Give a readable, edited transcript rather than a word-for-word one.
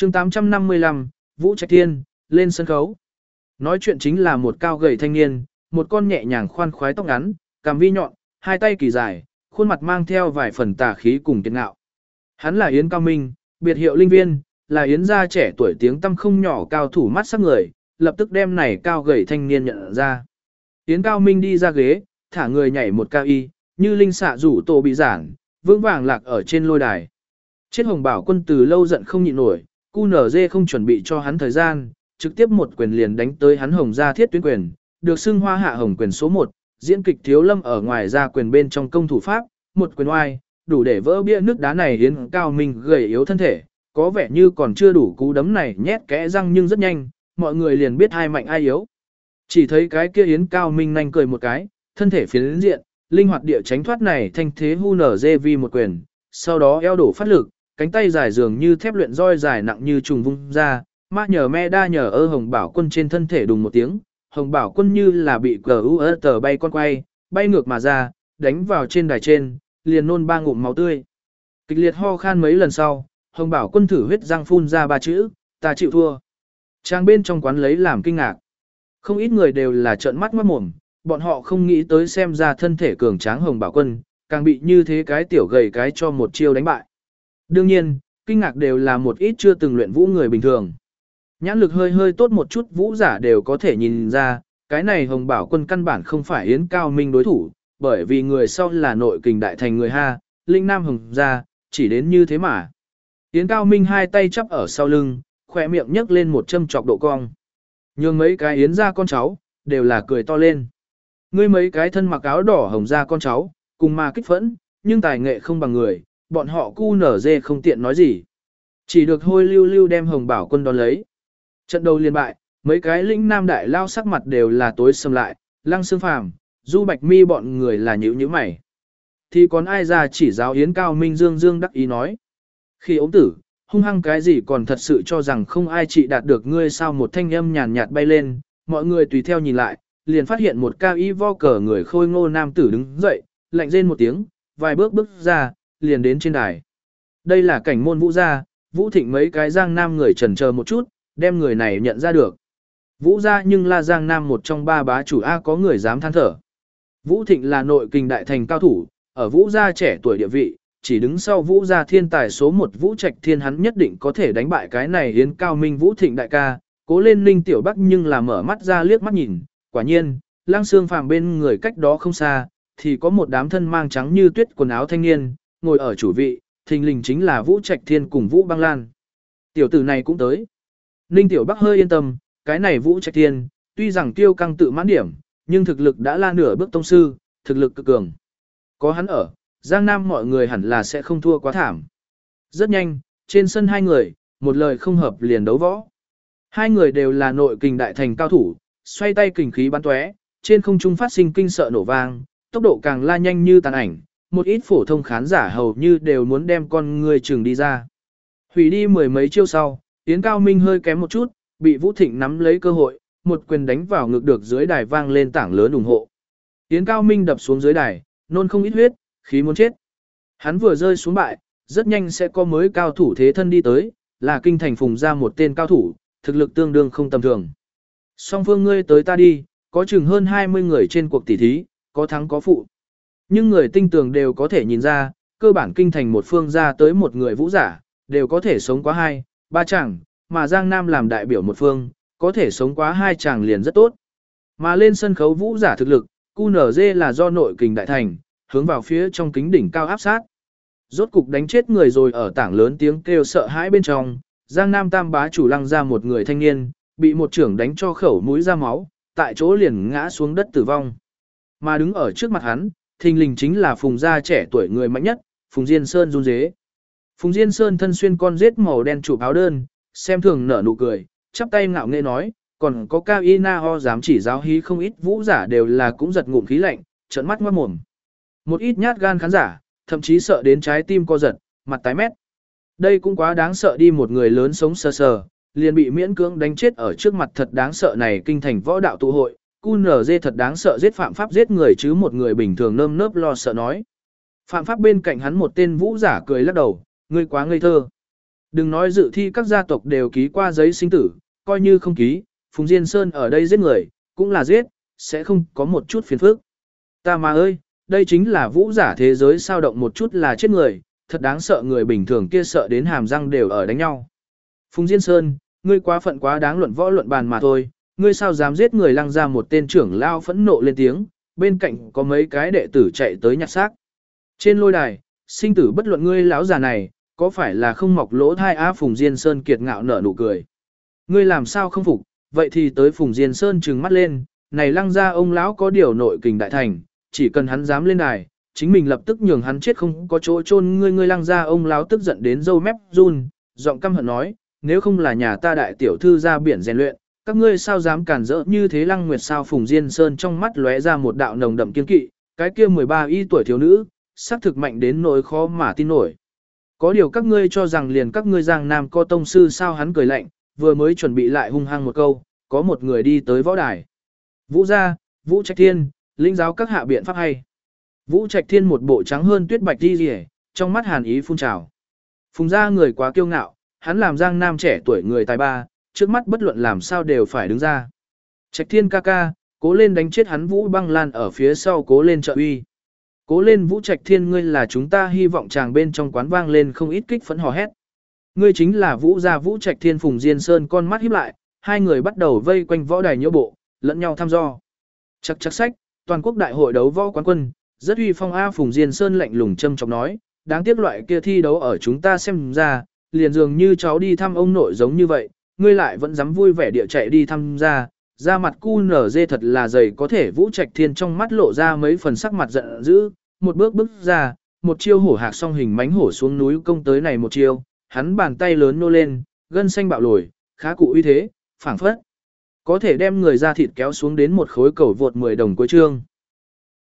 chương 855, Vũ Trạch Thiên, lên sân khấu. Nói chuyện chính là một cao gầy thanh niên, một con nhẹ nhàng khoan khoái tóc ngắn, cằm vi nhọn, hai tay kỳ dài, khuôn mặt mang theo vài phần tà khí cùng kiệt ngạo. Hắn là Yến Cao Minh, biệt hiệu Linh Viên, là Yến gia trẻ tuổi tiếng tăm không nhỏ cao thủ mắt sắc người, lập tức đem này cao gầy thanh niên nhận ra. Yến Cao Minh đi ra ghế, thả người nhảy một cao y, như linh xạ rủ tổ bị giản, vững vàng lạc ở trên lôi đài. Chết Hồng Bảo Quân từ lâu giận không nhịn nổi, QNZ không chuẩn bị cho hắn thời gian, trực tiếp một quyền liền đánh tới hắn Hồng gia thiết tuyến quyền, được xưng hoa hạ hồng quyền số 1, diễn kịch thiếu lâm ở ngoài ra quyền bên trong công thủ pháp, một quyền oai, đủ để vỡ bia nước đá này. Yến Cao Minh gầy yếu thân thể, có vẻ như còn chưa đủ cú đấm này nhét kẽ răng, nhưng rất nhanh, mọi người liền biết ai mạnh ai yếu. Chỉ thấy cái kia Yến Cao Minh nhanh cười một cái, thân thể phiến diện, linh hoạt địa tránh thoát này thanh thế hu nở dê vi một quyền, sau đó eo đổ phát lực, cánh tay dài dường như thép luyện roi dài nặng như trùng vung ra, ma nhờ me đa nhờ ơ Hồng Bảo Quân trên thân thể đùng một tiếng, Hồng Bảo Quân như là bị tờ bay con quay, bay ngược mà ra, đánh vào trên đài trên, liền nôn 3 ngụm máu tươi. Kịch liệt ho khan mấy lần sau, Hồng Bảo Quân thử huyết răng phun ra 3 chữ, ta chịu thua. Trang bên trong quán lấy làm kinh ngạc. Không ít người đều là trợn mắt ngoát mồm, bọn họ không nghĩ tới xem ra thân thể cường tráng Hồng Bảo Quân, càng bị như thế cái tiểu gầy cái cho một chiêu đánh bại. Đương nhiên, kinh ngạc đều là một ít chưa từng luyện vũ người bình thường. Nhãn lực hơi hơi tốt một chút vũ giả đều có thể nhìn ra, cái này Hồng Bảo Quân căn bản không phải Yến Cao Minh đối thủ, bởi vì người sau là nội kình đại thành người Ha, Linh Nam Hồng gia, chỉ đến như thế mà. Yến Cao Minh hai tay chắp ở sau lưng, khỏe miệng nhấc lên một châm chọc độ cong. Nhưng mấy cái Yến gia con cháu, đều là cười to lên. Ngươi mấy cái thân mặc áo đỏ Hồng gia con cháu, cùng mà kích phẫn, nhưng tài nghệ không bằng người, bọn họ cu nở dê không tiện nói gì. Chỉ được hôi lưu lưu đem Hồng Bảo Quân đón lấy. Trận đầu liên bại, mấy cái lĩnh nam đại lao sắc mặt đều là tối sầm lại, Lăng Xương Phàm, Du Bạch Mi bọn người là nhíu mày. Thì còn ai ra chỉ giáo Yến Cao Minh dương đắc ý nói. Khi ống tử, hung hăng cái gì còn thật sự cho rằng không ai trị đạt được ngươi sao. Một thanh âm nhàn nhạt bay lên, mọi người tùy theo nhìn lại, liền phát hiện một cao y vo cờ người khôi ngô nam tử đứng dậy, lạnh rên một tiếng, vài bước ra, liền đến trên đài. Đây là cảnh môn Vũ gia, Vũ Thịnh mấy cái Giang Nam người chần chờ một chút, đem người này nhận ra được. Vũ gia nhưng là Giang Nam một trong 3 bá chủ A, có người dám than thở. Vũ Thịnh là nội kình đại thành cao thủ, ở Vũ gia trẻ tuổi địa vị, chỉ đứng sau Vũ gia thiên tài số 1 Vũ Trạch Thiên, hắn nhất định có thể đánh bại cái này Yến Cao Minh. Vũ Thịnh đại ca, cố lên Ninh Tiểu Bắc nhưng là mở mắt ra liếc mắt nhìn, quả nhiên, Lăng Xương Phàm bên người cách đó không xa, thì có một đám thân mang trắng như tuyết quần áo thanh niên, ngồi ở chủ vị, thình lình chính là Vũ Trạch Thiên cùng Vũ Băng Lan. Tiểu tử này cũng tới. Ninh Tiểu Bắc hơi yên tâm, cái này Vũ Trạch Thiên, tuy rằng tiêu căng tự mãn điểm, nhưng thực lực đã la nửa bước tông sư, thực lực cực cường. Có hắn ở, Giang Nam mọi người hẳn là sẽ không thua quá thảm. Rất nhanh, trên sân hai người, một lời không hợp liền đấu võ. Hai người đều là nội kình đại thành cao thủ, xoay tay kình khí bắn tóe, trên không trung phát sinh kinh sợ nổ vang, tốc độ càng la nhanh như tàn ảnh, một ít phổ thông khán giả hầu như đều muốn đem con người chừng đi ra. Hủy đi mười mấy chiêu sau, Yến Cao Minh hơi kém một chút, bị Vũ Thịnh nắm lấy cơ hội, một quyền đánh vào ngực, được dưới đài vang lên tảng lớn ủng hộ. Yến Cao Minh đập xuống dưới đài, nôn không ít huyết, khí muốn chết. Hắn vừa rơi xuống bại, rất nhanh sẽ có mới cao thủ thế thân đi tới, là kinh thành Phùng ra một tên cao thủ, thực lực tương đương không tầm thường. Song phương ngươi tới ta đi, có chừng hơn 20 người trên cuộc tỷ thí, có thắng có phụ. Nhưng người tinh tường đều có thể nhìn ra, cơ bản kinh thành một phương ra tới một người vũ giả, đều có thể sống quá 2-3 chàng, mà Giang Nam làm đại biểu một phương, có thể sống quá 2 chàng liền rất tốt. Mà lên sân khấu vũ giả thực lực, QNZ là do nội kình đại thành, hướng vào phía trong kính đỉnh cao áp sát. Rốt cục đánh chết người rồi. Ở tảng lớn tiếng kêu sợ hãi bên trong, Giang Nam tam bá chủ Lăng ra một người thanh niên, bị một trưởng đánh cho khẩu mũi ra máu, tại chỗ liền ngã xuống đất tử vong. Mà đứng ở trước mặt hắn, thình lình chính là Phùng gia trẻ tuổi người mạnh nhất, Phùng Diên Sơn run rế. Phùng Diên Sơn thân xuyên con rết màu đen chụp áo đơn, xem thường nở nụ cười, chắp tay ngạo nghễ nói, còn có Cao Y Na Ho dám chỉ giáo hí không ít vũ giả đều là cũng giật ngụm khí lạnh, trợn mắt ngoát mồm. Một ít nhát gan khán giả, thậm chí sợ đến trái tim co giật, mặt tái mét. Đây cũng quá đáng sợ đi, một người lớn sống sờ sờ, liền bị miễn cưỡng đánh chết ở trước mặt thật đáng sợ này. Kinh thành võ đạo tụ hội, QNZ thật đáng sợ, giết phạm pháp giết người chứ một người bình thường nơm nớp lo sợ nói. Phạm pháp bên cạnh hắn một tên vũ giả cười lắc đầu, ngươi quá ngây thơ. Đừng nói dự thi các gia tộc đều ký qua giấy sinh tử, coi như không ký, Phùng Diên Sơn ở đây giết người, cũng là giết, sẽ không có một chút phiền phức. Ta mà ơi, đây chính là vũ giả thế giới sao động một chút là chết người, thật đáng sợ, người bình thường kia sợ đến hàm răng đều ở đánh nhau. Phùng Diên Sơn, ngươi quá phận quá đáng, luận võ luận bàn mà thôi, ngươi sao dám giết người? Lăng ra một tên trưởng lao phẫn nộ lên tiếng, bên cạnh có mấy cái đệ tử chạy tới nhặt xác. Trên lôi đài, sinh tử bất luận, ngươi lão già này, có phải là không mọc lỗ thai á? Phùng Diên Sơn kiệt ngạo nở nụ cười. Ngươi làm sao không phục, vậy thì tới. Phùng Diên Sơn trừng mắt lên, này Lăng ra ông lão có điều nội kình đại thành, chỉ cần hắn dám lên đài, chính mình lập tức nhường hắn chết không có chỗ chôn. Ngươi Lăng ra ông lão tức giận đến râu mép run, giọng căm hận nói, nếu không là nhà ta đại tiểu thư ra biển rèn luyện, các ngươi sao dám cản rỡ như thế? Lăng Nguyệt sao? Phùng Diên Sơn trong mắt lóe ra một đạo nồng đậm kiên kỵ, cái kia 13 y tuổi thiếu nữ, xác thực mạnh đến nỗi khó mà tin nổi. Có điều các ngươi cho rằng liền các ngươi Giang Nam có tông sư sao? Hắn cười lạnh, vừa mới chuẩn bị lại hung hăng một câu, có một người đi tới võ đài. Vũ gia, Vũ Trạch Thiên, linh giáo các hạ biện pháp hay. Vũ Trạch Thiên một bộ trắng hơn tuyết bạch đi rìa, trong mắt hàn ý phun trào. Phùng gia người quá kiêu ngạo, hắn làm Giang Nam trẻ tuổi người tài ba, trước mắt bất luận làm sao đều phải đứng ra. Trạch Thiên ca ca, cố lên đánh chết hắn. Vũ Băng Lan ở phía sau cố lên trợ uy. Cố lên Vũ Trạch Thiên, ngươi là chúng ta hy vọng. Chàng bên trong quán vang lên không ít kích phấn hò hét. Ngươi chính là Vũ gia Vũ Trạch Thiên. Phùng Diên Sơn con mắt híp lại, hai người bắt đầu vây quanh võ đài nhiễu bộ, lẫn nhau thăm dò. Chắc chắc sách, toàn quốc đại hội đấu võ quán quân, rất uy phong a. Phùng Diên Sơn lạnh lùng châm chọc nói, đáng tiếc loại kia thi đấu ở chúng ta xem ra, liền dường như cháu đi thăm ông nội giống như vậy, ngươi lại vẫn dám vui vẻ địa chạy đi thăm ra. Da mặt cu nở dê thật là dày. Có thể Vũ Trạch Thiên trong mắt lộ ra mấy phần sắc mặt giận dữ, một bước bước ra, một chiêu hổ hạc song hình mánh hổ xuống núi công tới. Này một chiêu, hắn bàn tay lớn nô lên, gân xanh bạo lồi, khá cụ uy thế, phảng phất có thể đem người ra thịt kéo xuống đến một khối cầu vượt 10 đồng cuối chương.